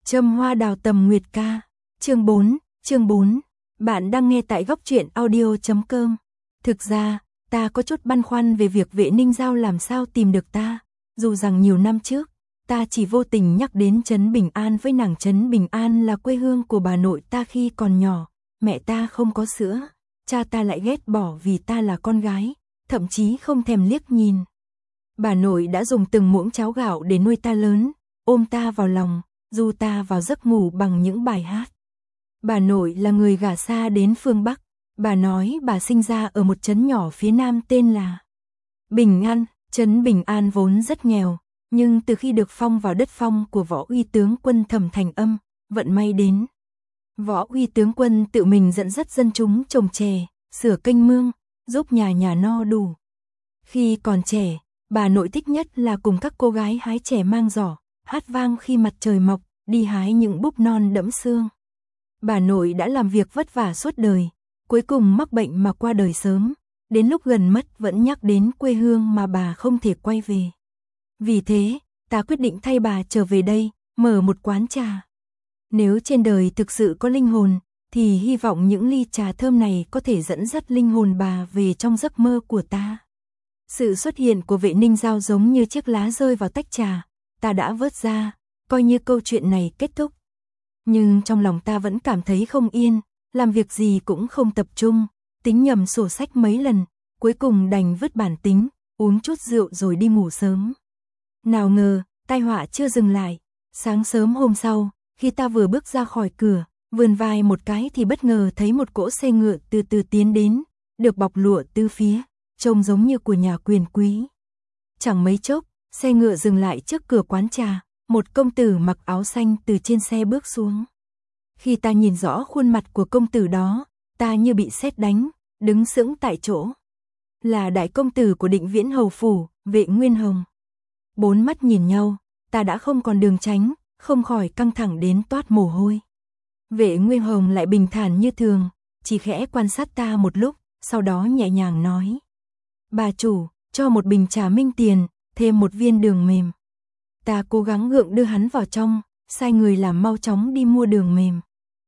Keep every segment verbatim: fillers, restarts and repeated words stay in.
Châm hoa đào tầm nguyệt ca. Chương bốn, chương bốn. Bạn đang nghe tại góc truyện audio chấm com. Thực ra, ta có chút băn khoăn về việc Vệ Ninh Giao làm sao tìm được ta, dù rằng nhiều năm trước, ta chỉ vô tình nhắc đến Trấn Bình An với nàng. Trấn Bình An là quê hương của bà nội ta khi còn nhỏ, mẹ ta không có sữa, cha ta lại ghét bỏ vì ta là con gái, thậm chí không thèm liếc nhìn. Bà nội đã dùng từng muỗng cháo gạo để nuôi ta lớn, ôm ta vào lòng, du ta vào giấc ngủ bằng những bài hát. Bà nội là người gả xa đến phương Bắc, bà nói bà sinh ra ở một trấn nhỏ phía Nam tên là Bình An. Trấn Bình An vốn rất nghèo, nhưng từ khi được phong vào đất phong của Võ Uy tướng quân Thẩm Thành Âm, vận may đến. Võ Uy tướng quân tự mình dẫn dắt dân chúng trồng chè, sửa kênh mương, giúp nhà nhà no đủ. Khi còn trẻ, bà nội thích nhất là cùng các cô gái hái chè mang giỏ, hát vang khi mặt trời mọc, đi hái những búp non đẫm sương. Bà nội đã làm việc vất vả suốt đời, cuối cùng mắc bệnh mà qua đời sớm, đến lúc gần mất vẫn nhắc đến quê hương mà bà không thể quay về. Vì thế, ta quyết định thay bà trở về đây, mở một quán trà. Nếu trên đời thực sự có linh hồn, thì hy vọng những ly trà thơm này có thể dẫn dắt linh hồn bà về trong giấc mơ của ta. Sự xuất hiện của Vệ Ninh Giao giống như chiếc lá rơi vào tách trà, ta đã vớt ra, coi như câu chuyện này kết thúc. Nhưng trong lòng ta vẫn cảm thấy không yên, làm việc gì cũng không tập trung, tính nhầm sổ sách mấy lần, cuối cùng đành vứt bản tính, uống chút rượu rồi đi ngủ sớm. Nào ngờ, tai họa chưa dừng lại, sáng sớm hôm sau, khi ta vừa bước ra khỏi cửa, vươn vai một cái thì bất ngờ thấy một cỗ xe ngựa từ từ tiến đến, được bọc lụa tứ phía, trông giống như của nhà quyền quý. Chẳng mấy chốc, xe ngựa dừng lại trước cửa quán trà, một công tử mặc áo xanh từ trên xe bước xuống. Khi ta nhìn rõ khuôn mặt của công tử đó, ta như bị sét đánh, đứng sững tại chỗ. Là đại công tử của Định Viễn hầu phủ, Vệ Nguyên Hồng. Bốn mắt nhìn nhau, ta đã không còn đường tránh, không khỏi căng thẳng đến toát mồ hôi. Vệ Nguyên Hồng lại bình thản như thường, chỉ khẽ quan sát ta một lúc, sau đó nhẹ nhàng nói: "Bà chủ, cho một bình trà minh tiền, thêm một viên đường mềm." Ta cố gắng gượng đưa hắn vào trong, sai người làm mau chóng đi mua đường mềm.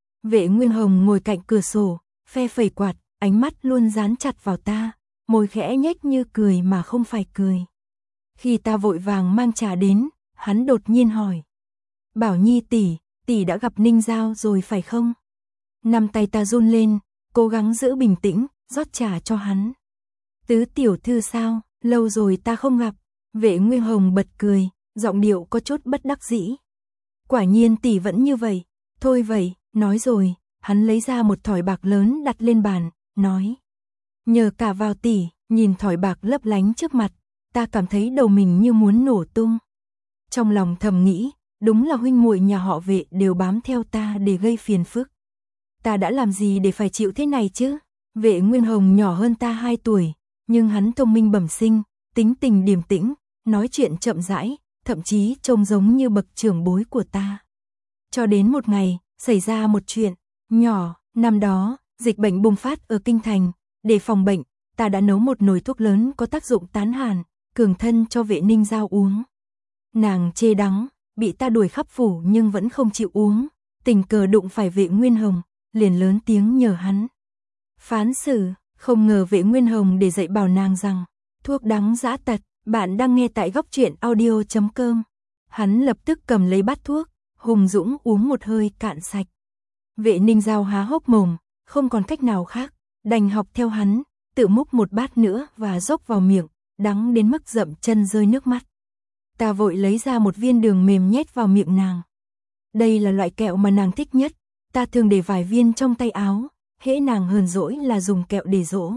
Vệ Nguyên Hồng ngồi cạnh cửa sổ, phe phẩy quạt, ánh mắt luôn dán chặt vào ta, môi khẽ nhếch như cười mà không phải cười. Khi ta vội vàng mang trà đến, hắn đột nhiên hỏi: "Bảo Nhi tỷ, tỷ đã gặp Ninh Giao rồi phải không?" Năm tay ta run lên, cố gắng giữ bình tĩnh, rót trà cho hắn. "Tứ tiểu thư sao, lâu rồi ta không gặp." Vệ Nguyên Hồng bật cười, giọng điệu có chút bất đắc dĩ. "Quả nhiên tỷ vẫn như vậy, thôi vậy." Nói rồi, hắn lấy ra một thỏi bạc lớn đặt lên bàn, nói: "Nhờ cả vào tỷ." Nhìn thỏi bạc lấp lánh trước mặt, ta cảm thấy đầu mình như muốn nổ tung. Trong lòng thầm nghĩ, đúng là huynh muội nhà họ Vệ đều bám theo ta để gây phiền phức. Ta đã làm gì để phải chịu thế này chứ? Vệ Nguyên Hồng nhỏ hơn ta hai tuổi, nhưng hắn thông minh bẩm sinh, tính tình điềm tĩnh, nói chuyện chậm rãi, thậm chí trông giống như bậc trưởng bối của ta. Cho đến một ngày, xảy ra một chuyện nhỏ. Năm đó, dịch bệnh bùng phát ở Kinh Thành, để phòng bệnh, ta đã nấu một nồi thuốc lớn có tác dụng tán hàn, cường thân cho Vệ Ninh Giao uống. Nàng chê đắng, bị ta đuổi khắp phủ nhưng vẫn không chịu uống, tình cờ đụng phải Vệ Nguyên Hồng, liền lớn tiếng nhờ hắn phán xử. Không ngờ Vệ Nguyên Hồng để dạy bảo nàng rằng thuốc đắng dã tật. Bạn đang nghe tại góc truyện audio chấm com. Hắn lập tức cầm lấy bát thuốc, hùng dũng uống một hơi cạn sạch. Vệ Ninh Giao há hốc mồm, không còn cách nào khác, đành học theo hắn, tự múc một bát nữa và dốc vào miệng, đắng đến mức dậm chân rơi nước mắt. Ta vội lấy ra một viên đường mềm nhét vào miệng nàng. Đây là loại kẹo mà nàng thích nhất, ta thường để vài viên trong tay áo, hễ nàng hờn dỗi là dùng kẹo để dỗ.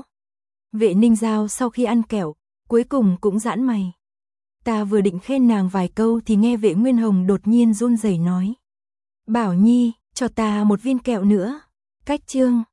Vệ Ninh Giao sau khi ăn kẹo, cuối cùng cũng giãn mày. Ta vừa định khen nàng vài câu thì nghe Vệ Nguyên Hồng đột nhiên run rẩy nói: "Bảo Nhi, cho ta một viên kẹo nữa." Cách chương